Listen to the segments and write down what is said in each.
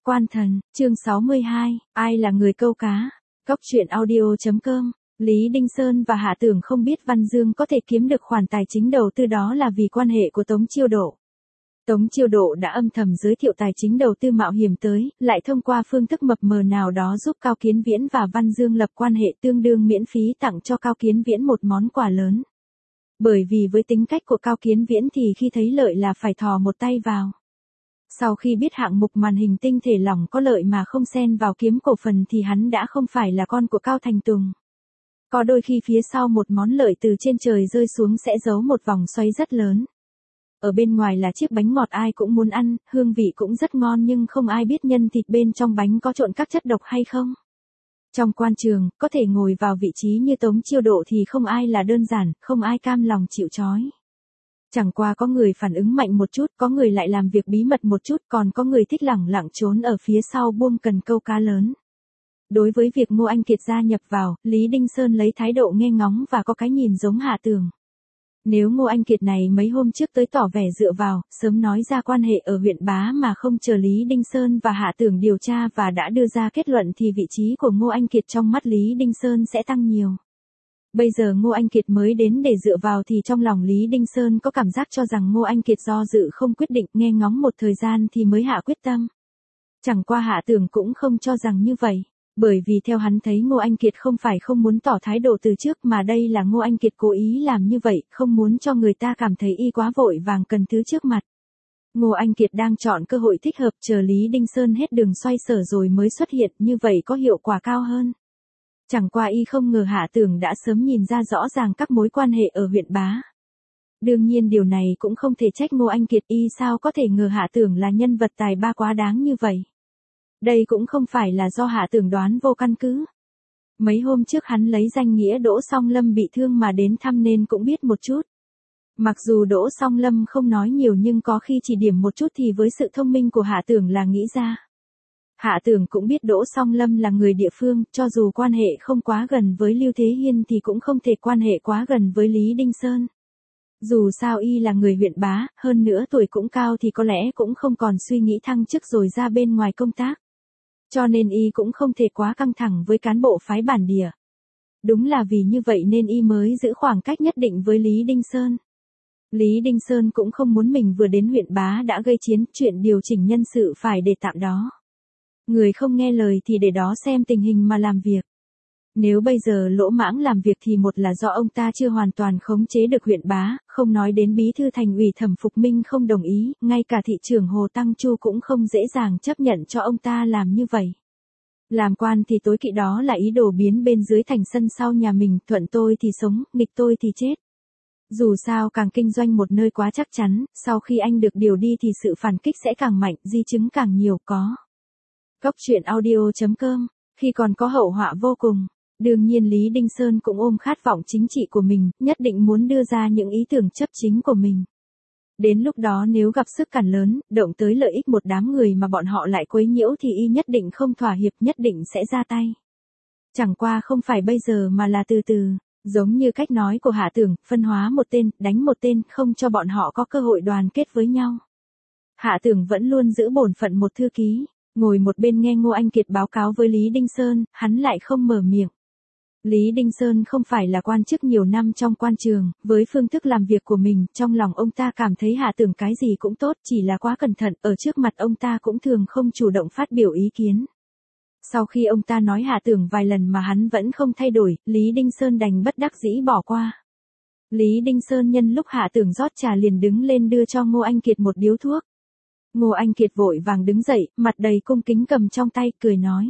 Quan Thần, chương 62, ai là người câu cá? Cóc truyện audio.com. Lý Đinh Sơn và Hạ Tưởng không biết Văn Dương có thể kiếm được khoản tài chính đầu tư đó là vì quan hệ của Tống Chiêu Độ. Tống Chiêu Độ đã âm thầm giới thiệu tài chính đầu tư mạo hiểm tới, lại thông qua phương thức mập mờ nào đó giúp Cao Kiến Viễn và Văn Dương lập quan hệ tương đương miễn phí tặng cho Cao Kiến Viễn một món quà lớn. Bởi vì với tính cách của Cao Kiến Viễn thì khi thấy lợi là phải thò một tay vào. Sau khi biết hạng mục màn hình tinh thể lỏng có lợi mà không xen vào kiếm cổ phần thì hắn đã không phải là con của Cao Thành Tùng. Có đôi khi phía sau một món lợi từ trên trời rơi xuống sẽ giấu một vòng xoáy rất lớn. Ở bên ngoài là chiếc bánh ngọt ai cũng muốn ăn, hương vị cũng rất ngon nhưng không ai biết nhân thịt bên trong bánh có trộn các chất độc hay không. Trong quan trường, có thể ngồi vào vị trí như Tống Chiêu Độ thì không ai là đơn giản, không ai cam lòng chịu trói. Chẳng qua có người phản ứng mạnh một chút, có người lại làm việc bí mật một chút, còn có người thích lẳng lặng trốn ở phía sau buông cần câu cá lớn. Đối với việc Ngô Anh Kiệt gia nhập vào, Lý Đinh Sơn lấy thái độ nghe ngóng và có cái nhìn giống Hạ Tưởng. Nếu Ngô Anh Kiệt này mấy hôm trước tới tỏ vẻ dựa vào, sớm nói ra quan hệ ở huyện Bá mà không chờ Lý Đinh Sơn và Hạ Tưởng điều tra và đã đưa ra kết luận thì vị trí của Ngô Anh Kiệt trong mắt Lý Đinh Sơn sẽ tăng nhiều. Bây giờ Ngô Anh Kiệt mới đến để dựa vào thì trong lòng Lý Đinh Sơn có cảm giác cho rằng Ngô Anh Kiệt do dự không quyết định, nghe ngóng một thời gian thì mới hạ quyết tâm. Chẳng qua Hạ Tưởng cũng không cho rằng như vậy, bởi vì theo hắn thấy Ngô Anh Kiệt không phải không muốn tỏ thái độ từ trước mà đây là Ngô Anh Kiệt cố ý làm như vậy, không muốn cho người ta cảm thấy y quá vội vàng cần thứ trước mặt. Ngô Anh Kiệt đang chọn cơ hội thích hợp chờ Lý Đinh Sơn hết đường xoay sở rồi mới xuất hiện, như vậy có hiệu quả cao hơn. Chẳng qua y không ngờ Hạ Tưởng đã sớm nhìn ra rõ ràng các mối quan hệ ở huyện Bá. Đương nhiên điều này cũng không thể trách Ngô Anh Kiệt, y sao có thể ngờ Hạ Tưởng là nhân vật tài ba quá đáng như vậy. Đây cũng không phải là do Hạ Tưởng đoán vô căn cứ. Mấy hôm trước hắn lấy danh nghĩa Đỗ Song Lâm bị thương mà đến thăm nên cũng biết một chút. Mặc dù Đỗ Song Lâm không nói nhiều nhưng có khi chỉ điểm một chút thì với sự thông minh của Hạ Tưởng là nghĩ ra. Hạ Tưởng cũng biết Đỗ Song Lâm là người địa phương, cho dù quan hệ không quá gần với Lưu Thế Hiên thì cũng không thể quan hệ quá gần với Lý Đinh Sơn. Dù sao y là người huyện Bá, hơn nữa tuổi cũng cao thì có lẽ cũng không còn suy nghĩ thăng chức rồi ra bên ngoài công tác. Cho nên y cũng không thể quá căng thẳng với cán bộ phái bản địa. Đúng là vì như vậy nên y mới giữ khoảng cách nhất định với Lý Đinh Sơn. Lý Đinh Sơn cũng không muốn mình vừa đến huyện Bá đã gây chiến, chuyện điều chỉnh nhân sự phải để tạm đó. Người không nghe lời thì để đó xem tình hình mà làm việc. Nếu bây giờ lỗ mãng làm việc thì một là do ông ta chưa hoàn toàn khống chế được huyện Bá, không nói đến bí thư thành ủy Thẩm Phục Minh không đồng ý, ngay cả thị trưởng Hồ Tăng Chu cũng không dễ dàng chấp nhận cho ông ta làm như vậy. Làm quan thì tối kỵ đó là ý đồ biến bên dưới thành sân sau nhà mình, thuận tôi thì sống, nghịch tôi thì chết. Dù sao càng kinh doanh một nơi quá chắc chắn, sau khi anh được điều đi thì sự phản kích sẽ càng mạnh, di chứng càng nhiều có. Cóc truyện audio.com, khi còn có hậu họa vô cùng. Đương nhiên Lý Đinh Sơn cũng ôm khát vọng chính trị của mình, nhất định muốn đưa ra những ý tưởng chấp chính của mình. Đến lúc đó nếu gặp sức cản lớn, động tới lợi ích một đám người mà bọn họ lại quấy nhiễu thì y nhất định không thỏa hiệp, nhất định sẽ ra tay. Chẳng qua không phải bây giờ mà là từ từ, giống như cách nói của Hạ Tưởng, phân hóa một tên, đánh một tên, không cho bọn họ có cơ hội đoàn kết với nhau. Hạ Tưởng vẫn luôn giữ bổn phận một thư ký, ngồi một bên nghe Ngô Anh Kiệt báo cáo với Lý Đinh Sơn, hắn lại không mở miệng. Lý Đinh Sơn không phải là quan chức nhiều năm trong quan trường, với phương thức làm việc của mình, trong lòng ông ta cảm thấy Hạ Tưởng cái gì cũng tốt, chỉ là quá cẩn thận, ở trước mặt ông ta cũng thường không chủ động phát biểu ý kiến. Sau khi ông ta nói Hạ Tưởng vài lần mà hắn vẫn không thay đổi, Lý Đinh Sơn đành bất đắc dĩ bỏ qua. Lý Đinh Sơn nhân lúc Hạ Tưởng rót trà liền đứng lên đưa cho Ngô Anh Kiệt một điếu thuốc. Ngô Anh Kiệt vội vàng đứng dậy, mặt đầy cung kính cầm trong tay, cười nói.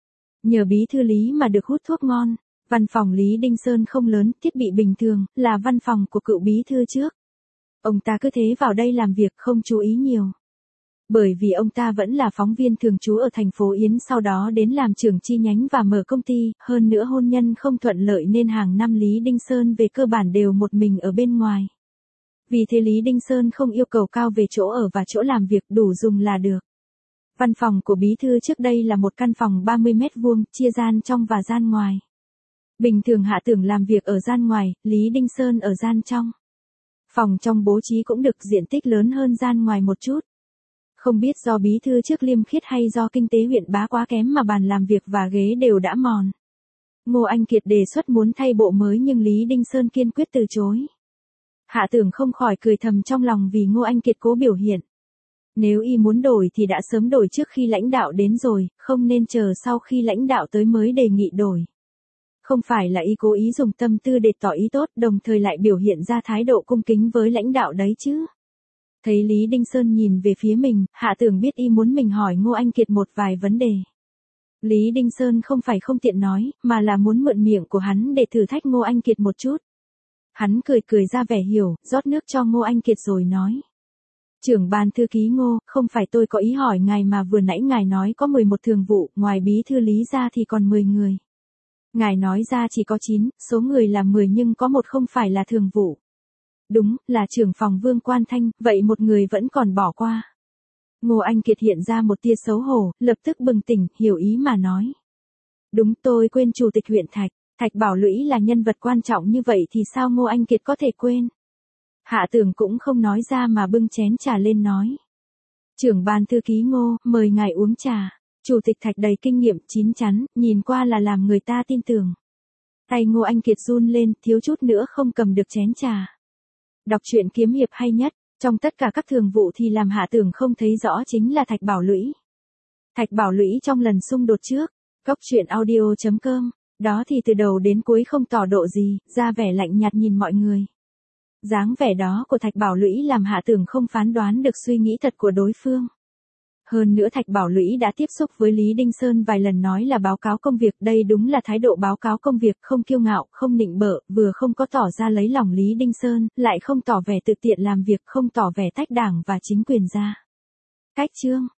Nhờ bí thư Lý mà được hút thuốc ngon. Văn phòng Lý Đinh Sơn không lớn, thiết bị bình thường, là văn phòng của cựu bí thư trước. Ông ta cứ thế vào đây làm việc không chú ý nhiều. Bởi vì ông ta vẫn là phóng viên thường trú ở thành phố Yến, sau đó đến làm trưởng chi nhánh và mở công ty, hơn nữa hôn nhân không thuận lợi nên hàng năm Lý Đinh Sơn về cơ bản đều một mình ở bên ngoài. Vì thế Lý Đinh Sơn không yêu cầu cao về chỗ ở và chỗ làm việc, đủ dùng là được. Văn phòng của bí thư trước đây là một căn phòng 30 mét vuông, chia gian trong và gian ngoài. Bình thường Hạ Tưởng làm việc ở gian ngoài, Lý Đinh Sơn ở gian trong. Phòng trong bố trí cũng được diện tích lớn hơn gian ngoài một chút. Không biết do bí thư trước liêm khiết hay do kinh tế huyện Bá quá kém mà bàn làm việc và ghế đều đã mòn. Ngô Anh Kiệt đề xuất muốn thay bộ mới nhưng Lý Đinh Sơn kiên quyết từ chối. Hạ Tưởng không khỏi cười thầm trong lòng vì Ngô Anh Kiệt cố biểu hiện. Nếu y muốn đổi thì đã sớm đổi trước khi lãnh đạo đến rồi, không nên chờ sau khi lãnh đạo tới mới đề nghị đổi. Không phải là y cố ý dùng tâm tư để tỏ ý tốt, đồng thời lại biểu hiện ra thái độ cung kính với lãnh đạo đấy chứ. Thấy Lý Đinh Sơn nhìn về phía mình, Hạ Tưởng biết y muốn mình hỏi Ngô Anh Kiệt một vài vấn đề. Lý Đinh Sơn không phải không tiện nói, mà là muốn mượn miệng của hắn để thử thách Ngô Anh Kiệt một chút. Hắn cười cười ra vẻ hiểu, rót nước cho Ngô Anh Kiệt rồi nói. Trưởng ban thư ký Ngô, không phải tôi có ý hỏi ngài mà vừa nãy ngài nói có 11 thường vụ, ngoài bí thư Lý ra thì còn 10 người. Ngài nói ra chỉ có 9, số người là 10 nhưng có một không phải là thường vụ. Đúng, là trưởng phòng Vương Quan Thanh, vậy một người vẫn còn bỏ qua. Ngô Anh Kiệt hiện ra một tia xấu hổ, lập tức bừng tỉnh, hiểu ý mà nói. Đúng, tôi quên chủ tịch huyện Thạch Bảo Lũy là nhân vật quan trọng như vậy thì sao Ngô Anh Kiệt có thể quên. Hạ Tưởng cũng không nói ra mà bưng chén trà lên nói. Trưởng ban thư ký Ngô, mời ngài uống trà. Chủ tịch Thạch đầy kinh nghiệm, chín chắn, nhìn qua là làm người ta tin tưởng. Tay Ngô Anh Kiệt run lên, thiếu chút nữa không cầm được chén trà. Đọc truyện kiếm hiệp hay nhất, trong tất cả các thường vụ thì làm Hạ Tưởng không thấy rõ chính là Thạch Bảo Lũy. Thạch Bảo Lũy trong lần xung đột trước, góc truyện audio.com, đó thì từ đầu đến cuối không tỏ độ gì, ra vẻ lạnh nhạt nhìn mọi người. Dáng vẻ đó của Thạch Bảo Lũy làm Hạ Tưởng không phán đoán được suy nghĩ thật của đối phương. Hơn nữa Thạch Bảo Lũy đã tiếp xúc với Lý Đinh Sơn vài lần nói là báo cáo công việc, đây đúng là thái độ báo cáo công việc, không kiêu ngạo, không nịnh bợ, vừa không có tỏ ra lấy lòng Lý Đinh Sơn, lại không tỏ vẻ tự tiện làm việc, không tỏ vẻ tách đảng và chính quyền ra. Cách chương